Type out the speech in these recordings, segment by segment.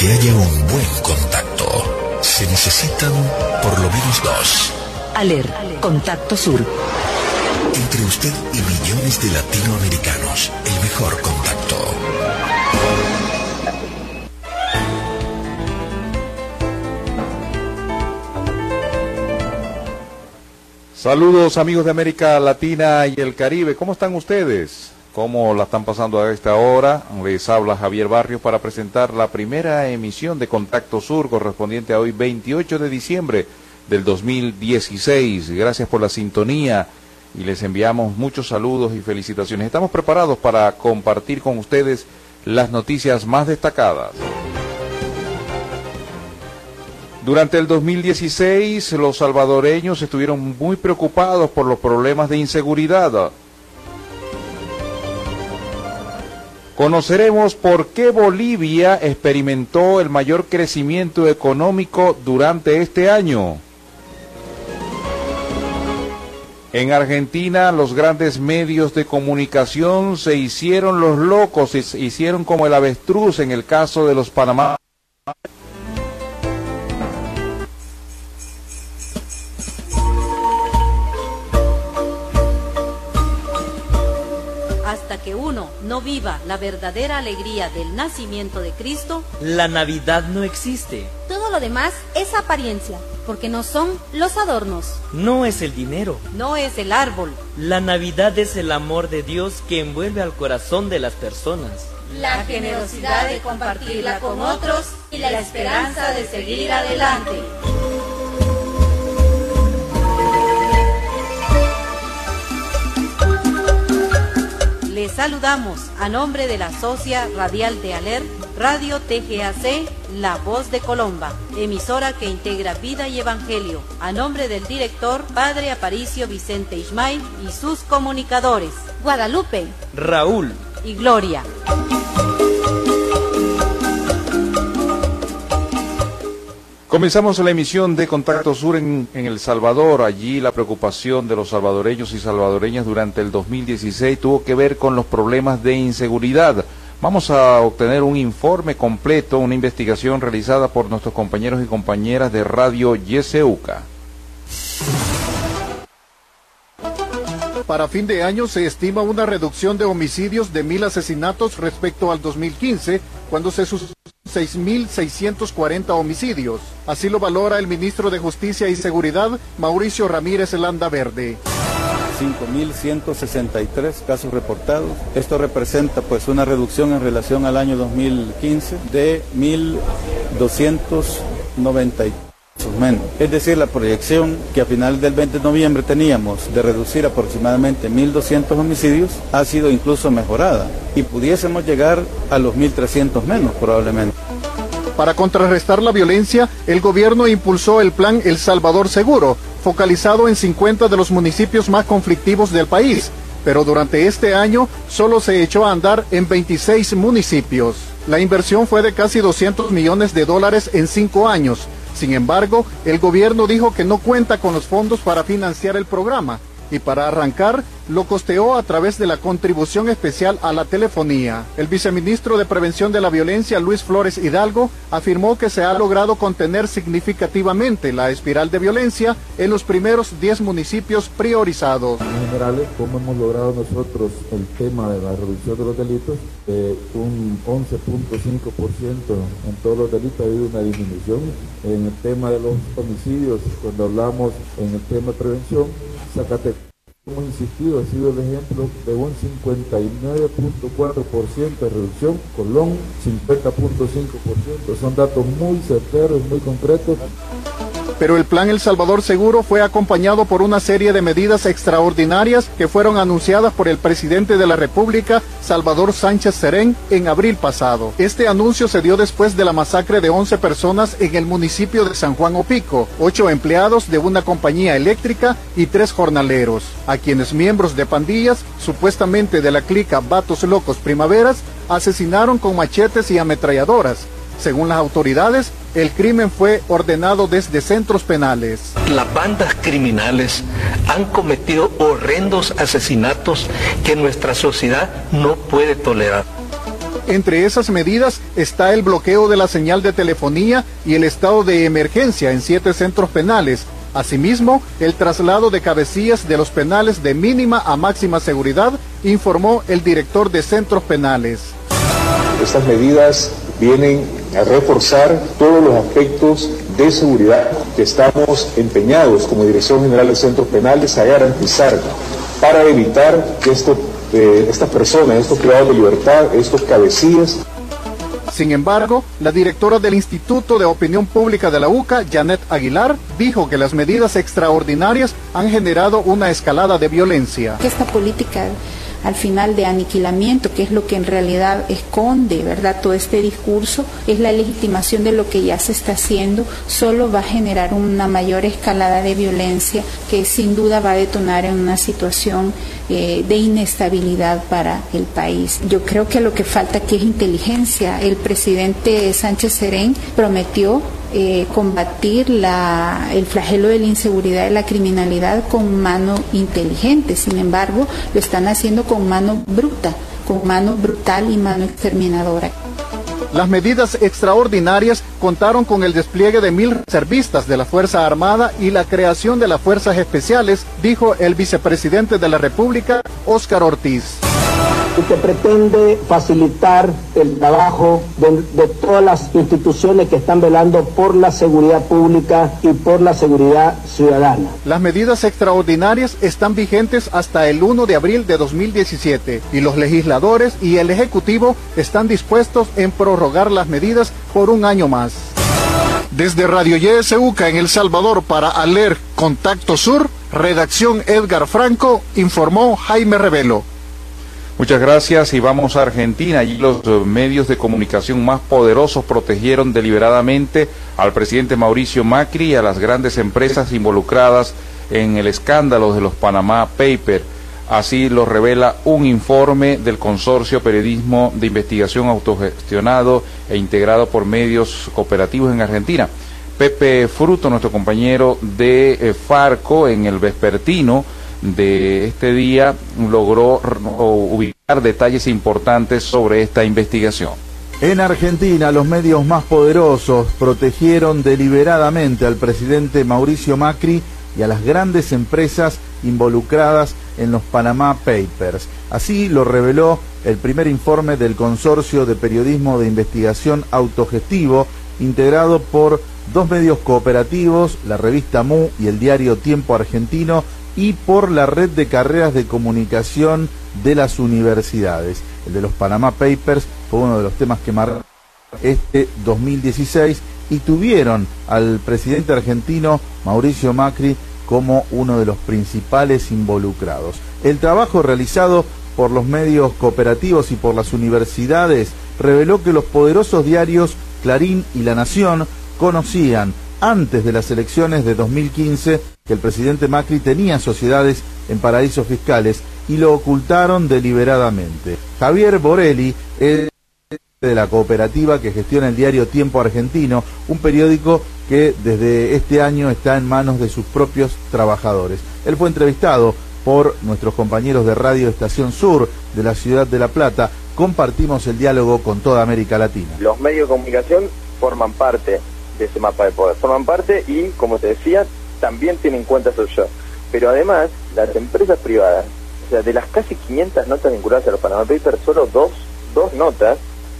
que haya un buen contacto, se necesitan por lo menos dos. ALER, Contacto Sur. Entre usted y millones de latinoamericanos, el mejor contacto. Saludos amigos de América Latina y el Caribe, ¿cómo están ustedes? ¿Cómo la están pasando a esta hora? Les habla Javier Barrios para presentar la primera emisión de Contacto Sur correspondiente a hoy 28 de diciembre del 2016. Gracias por la sintonía y les enviamos muchos saludos y felicitaciones. Estamos preparados para compartir con ustedes las noticias más destacadas. Durante el 2016, los salvadoreños estuvieron muy preocupados por los problemas de inseguridad. Conoceremos por qué Bolivia experimentó el mayor crecimiento económico durante este año. En Argentina, los grandes medios de comunicación se hicieron los locos, se hicieron como el avestruz en el caso de los Panamá. Hasta que uno no viva la verdadera alegría del nacimiento de Cristo, la Navidad no existe. Todo lo demás es apariencia, porque no son los adornos. No es el dinero. No es el árbol. La Navidad es el amor de Dios que envuelve al corazón de las personas. La generosidad de compartirla con otros y la esperanza de seguir adelante. Les saludamos a nombre de la Socia Radial de ALER, Radio TGAC, La Voz de Colomba, emisora que integra vida y evangelio, a nombre del director Padre Aparicio Vicente Ismail y sus comunicadores, Guadalupe, Raúl y Gloria. Comenzamos la emisión de Contacto Sur en El Salvador. Allí la preocupación de los salvadoreños y salvadoreñas durante el 2016 tuvo que ver con los problemas de inseguridad. Vamos a obtener un informe completo, una investigación realizada por nuestros compañeros y compañeras de Radio YSUCA. Para fin de año se estima una reducción de homicidios de 1.000 asesinatos respecto al 2015, cuando se sucedieron 6.640 homicidios. Así lo valora el ministro de Justicia y Seguridad, Mauricio Ramírez Landaverde. 5.163 casos reportados. Esto representa pues una reducción en relación al año 2015 de 1.293 menos. Es decir, la proyección que a final del 20 de noviembre teníamos de reducir aproximadamente 1.200 homicidios ha sido incluso mejorada y pudiésemos llegar a los 1.300 menos probablemente. Para contrarrestar la violencia, el gobierno impulsó el plan El Salvador Seguro, focalizado en 50 de los municipios más conflictivos del país, pero durante este año solo se echó a andar en 26 municipios. La inversión fue de casi $200 millones en 5 años. Sin embargo, el gobierno dijo que no cuenta con los fondos para financiar el programa y para arrancar lo costeó a través de la contribución especial a la telefonía. El viceministro de Prevención de la Violencia, Luis Flores Hidalgo, afirmó que se ha logrado contener significativamente la espiral de violencia en los primeros 10 municipios priorizados. En general, ¿cómo hemos logrado nosotros el tema de la reducción de los delitos? Un 11.5% en todos los delitos ha habido una disminución. En el tema de los homicidios, cuando hablamos en el tema de prevención, Zacatecas, hemos insistido, ha sido el ejemplo de un 59.4% de reducción, Colón 50.5%, son datos muy certeros, muy concretos. Pero el plan El Salvador Seguro fue acompañado por una serie de medidas extraordinarias que fueron anunciadas por el presidente de la República, Salvador Sánchez Serén, en abril pasado. Este anuncio se dio después de la masacre de 11 personas en el municipio de San Juan Opico, 8 empleados de una compañía eléctrica y 3 jornaleros, a quienes miembros de pandillas, supuestamente de la clica Vatos Locos Primaveras, asesinaron con machetes y ametralladoras. Según las autoridades, el crimen fue ordenado desde centros penales. Las bandas criminales han cometido horrendos asesinatos que nuestra sociedad no puede tolerar. Entre esas medidas está el bloqueo de la señal de telefonía y el estado de emergencia en 7 centros penales. Asimismo, el traslado de cabecillas de los penales de mínima a máxima seguridad, informó el director de centros penales. Estas medidas vienen a reforzar todos los aspectos de seguridad que estamos empeñados como Dirección General de Centros Penales a garantizar para evitar que estas personas, estos privados de libertad, estos cabecillas. Sin embargo, la directora del Instituto de Opinión Pública de la UCA, Janet Aguilar, dijo que las medidas extraordinarias han generado una escalada de violencia. Esta política al final de aniquilamiento, que es lo que en realidad esconde, ¿verdad?, todo este discurso, es la legitimación de lo que ya se está haciendo, solo va a generar una mayor escalada de violencia que sin duda va a detonar en una situación de inestabilidad para el país. Yo creo que lo que falta aquí es inteligencia. El presidente Sánchez Serén prometió combatir el flagelo de la inseguridad y la criminalidad con mano inteligente. Sin embargo, lo están haciendo con mano bruta, con mano brutal y mano exterminadora. Las medidas extraordinarias contaron con el despliegue de 1,000 reservistas de la Fuerza Armada y la creación de las Fuerzas Especiales, dijo el vicepresidente de la República, Óscar Ortiz. Y que pretende facilitar el trabajo de todas las instituciones que están velando por la seguridad pública y por la seguridad ciudadana. Las medidas extraordinarias están vigentes hasta el 1 de abril de 2017 y los legisladores y el Ejecutivo están dispuestos en prorrogar las medidas por un año más. Desde Radio YSUCA en El Salvador para ALER Contacto Sur, redacción Edgar Franco, informó Jaime Revelo. Muchas gracias y vamos a Argentina. Allí los medios de comunicación más poderosos protegieron deliberadamente al presidente Mauricio Macri y a las grandes empresas involucradas en el escándalo de los Panama Papers. Así lo revela un informe del Consorcio Periodismo de Investigación autogestionado e integrado por medios cooperativos en Argentina. Pepe Fruto, nuestro compañero de Farco, en el vespertino de este día logró ubicar detalles importantes sobre esta investigación. En Argentina, los medios más poderosos protegieron deliberadamente al presidente Mauricio Macri y a las grandes empresas involucradas en los Panama Papers. Así lo reveló el primer informe del Consorcio de Periodismo de Investigación Autogestivo, integrado por 2 medios cooperativos, la revista MU y el diario Tiempo Argentino, y por la red de carreras de comunicación de las universidades. El de los Panama Papers fue uno de los temas que marcó este 2016 y tuvieron al presidente argentino Mauricio Macri como uno de los principales involucrados. El trabajo realizado por los medios cooperativos y por las universidades reveló que los poderosos diarios Clarín y La Nación conocían antes de las elecciones de 2015 que el presidente Macri tenía sociedades en paraísos fiscales y lo ocultaron deliberadamente. Javier Borelli es de la cooperativa que gestiona el diario Tiempo Argentino, un periódico que desde este año está en manos de sus propios trabajadores. Él fue entrevistado por nuestros compañeros de Radio Estación Sur de la ciudad de La Plata. Compartimos el diálogo con toda América Latina. Los medios de comunicación forman parte de ese mapa de poder, forman parte y, como te decía, también tienen cuentas offshore. Pero además, las empresas privadas, o sea, de las casi 500 notas vinculadas a los Panama Papers, solo dos notas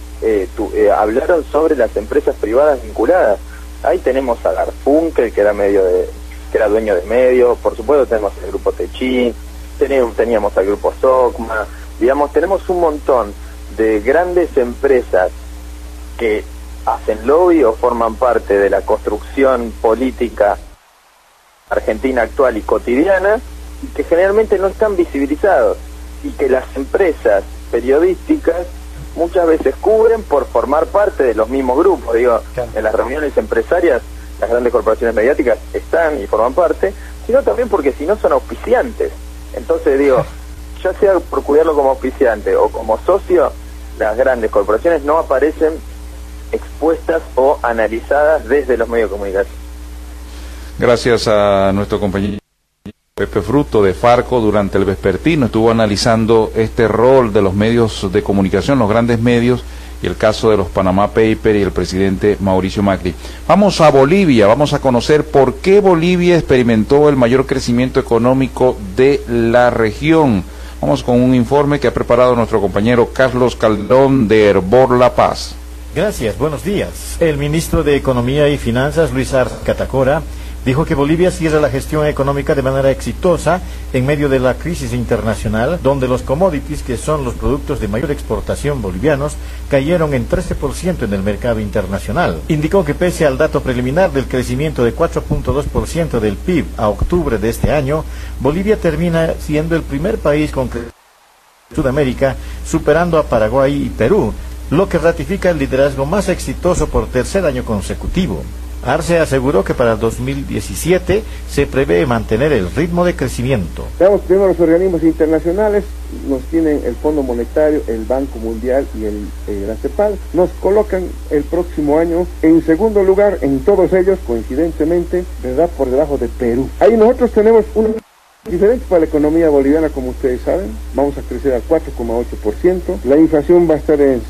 hablaron sobre las empresas privadas vinculadas. Ahí tenemos a Garfunkel, que era dueño de medios, por supuesto tenemos el grupo Techín, teníamos al grupo Socma, digamos, tenemos un montón de grandes empresas que hacen lobby o forman parte de la construcción política argentina actual y cotidiana, y que generalmente no están visibilizados, y que las empresas periodísticas muchas veces cubren por formar parte de los mismos grupos. Digo, en las reuniones empresarias, las grandes corporaciones mediáticas están y forman parte, sino también porque si no son auspiciantes. Entonces digo, ya sea por cuidarlo como auspiciante o como socio, las grandes corporaciones no aparecen expuestas o analizadas desde los medios de comunicación. Gracias a nuestro compañero Pepe Fruto de Farco durante el vespertino estuvo analizando este rol de los medios de comunicación, los grandes medios, y el caso de los Panama Papers y el presidente Mauricio Macri. Vamos a Bolivia, vamos a conocer por qué Bolivia experimentó el mayor crecimiento económico de la región. Vamos con un informe que ha preparado nuestro compañero Carlos Calderón de Herbor La Paz. Gracias, buenos días. El ministro de Economía y Finanzas, Luis Arce Catacora, dijo que Bolivia cierra la gestión económica de manera exitosa en medio de la crisis internacional, donde los commodities, que son los productos de mayor exportación bolivianos, cayeron en 13% en el mercado internacional. Indicó que pese al dato preliminar del crecimiento de 4.2% del PIB a octubre de este año, Bolivia termina siendo el primer país con Sudamérica, superando a Paraguay y Perú, lo que ratifica el liderazgo más exitoso por tercer año consecutivo. Arce aseguró que para el 2017 se prevé mantener el ritmo de crecimiento. Veamos primero los organismos internacionales, nos tienen el Fondo Monetario, el Banco Mundial y la CEPAL, nos colocan el próximo año en segundo lugar en todos ellos, coincidentemente, ¿verdad?, por debajo de Perú. Ahí nosotros tenemos una diferente para la economía boliviana, como ustedes saben, vamos a crecer al 4,8%, la inflación va a estar en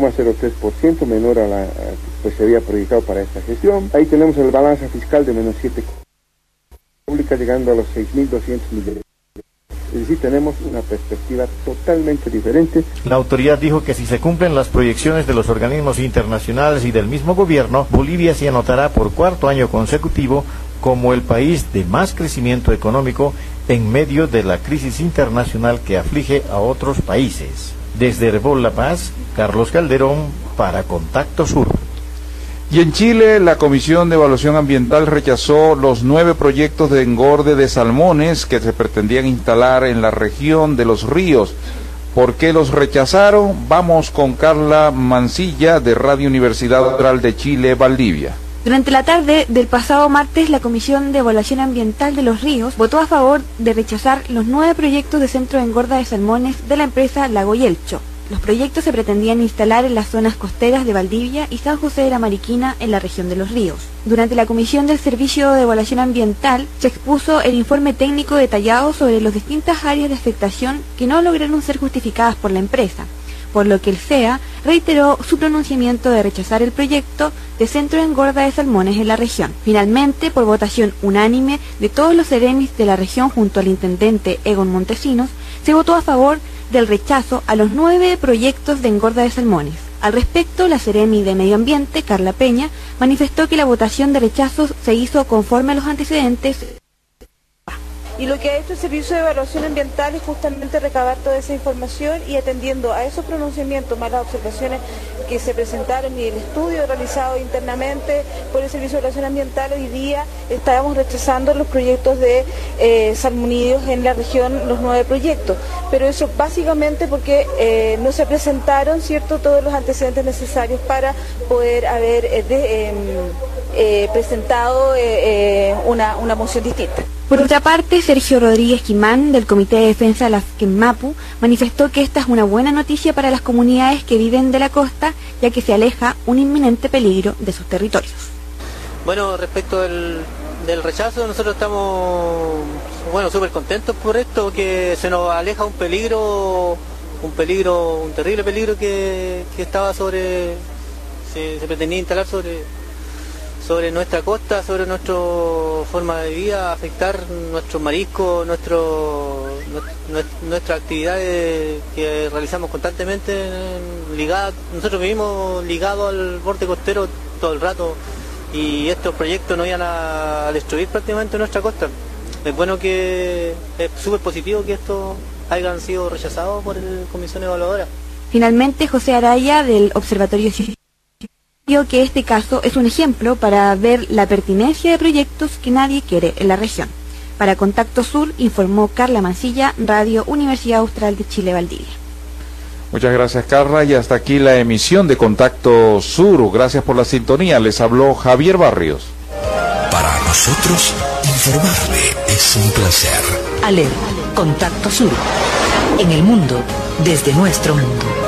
5,03%, menor a la pues se había proyectado para esta gestión. Ahí tenemos el balance fiscal de menos 7, pública llegando a los 6.200 millones. Es decir, tenemos una perspectiva totalmente diferente. La autoridad dijo que si se cumplen las proyecciones de los organismos internacionales y del mismo gobierno, Bolivia se anotará por cuarto año consecutivo como el país de más crecimiento económico en medio de la crisis internacional que aflige a otros países. Desde Herbol La Paz, Carlos Calderón para Contacto Sur. Y en Chile, la Comisión de Evaluación Ambiental rechazó los 9 proyectos de engorde de salmones que se pretendían instalar en la región de Los Ríos. ¿Por qué los rechazaron? Vamos con Carla Mancilla de Radio Universidad Austral de Chile, Valdivia. Durante la tarde del pasado martes, la Comisión de Evaluación Ambiental de Los Ríos votó a favor de rechazar los 9 proyectos de centro de engorda de salmones de la empresa Lago Yelcho. Los proyectos se pretendían instalar en las zonas costeras de Valdivia y San José de la Mariquina, en la región de Los Ríos. Durante la Comisión del Servicio de Evaluación Ambiental se expuso el informe técnico detallado sobre las distintas áreas de afectación que no lograron ser justificadas por la empresa, por lo que el CEA reiteró su pronunciamiento de rechazar el proyecto de centro de engorda de salmones en la región. Finalmente, por votación unánime de todos los seremis de la región junto al intendente Egon Montesinos, se votó a favor del rechazo a los 9 proyectos de engorda de salmones. Al respecto, la seremi de Medio Ambiente, Carla Peña, manifestó que la votación de rechazo se hizo conforme a los antecedentes. Y lo que ha hecho el Servicio de Evaluación Ambiental es justamente recabar toda esa información y atendiendo a esos pronunciamientos, más las observaciones que se presentaron y el estudio realizado internamente por el Servicio de Evaluación Ambiental, hoy día estábamos rechazando los proyectos de salmonídeos en la región, los 9 proyectos. Pero eso básicamente porque no se presentaron, ¿cierto?, todos los antecedentes necesarios para poder haber presentado una moción distinta. Por otra parte, Sergio Rodríguez Quimán, del Comité de Defensa de la Quemapu, manifestó que esta es una buena noticia para las comunidades que viven de la costa, ya que se aleja un inminente peligro de sus territorios. Bueno, respecto del rechazo, nosotros estamos súper contentos por esto, que se nos aleja un terrible peligro que estaba se pretendía instalar sobre nuestra costa, sobre nuestra forma de vida, afectar nuestros mariscos, nuestras actividades que realizamos constantemente ligadas. Nosotros vivimos ligados al borde costero todo el rato y estos proyectos nos iban a destruir prácticamente nuestra costa. Es bueno que es súper positivo que estos hayan sido rechazados por la Comisión Evaluadora. Finalmente, José Araya, del Observatorio dijo que este caso es un ejemplo para ver la pertinencia de proyectos que nadie quiere en la región. Para Contacto Sur, informó Carla Mancilla, Radio Universidad Austral de Chile, Valdivia. Muchas gracias, Carla, y hasta aquí la emisión de Contacto Sur. Gracias por la sintonía. Les habló Javier Barrios. Para nosotros, informarle es un placer. ALER, Contacto Sur. En el mundo, desde nuestro mundo.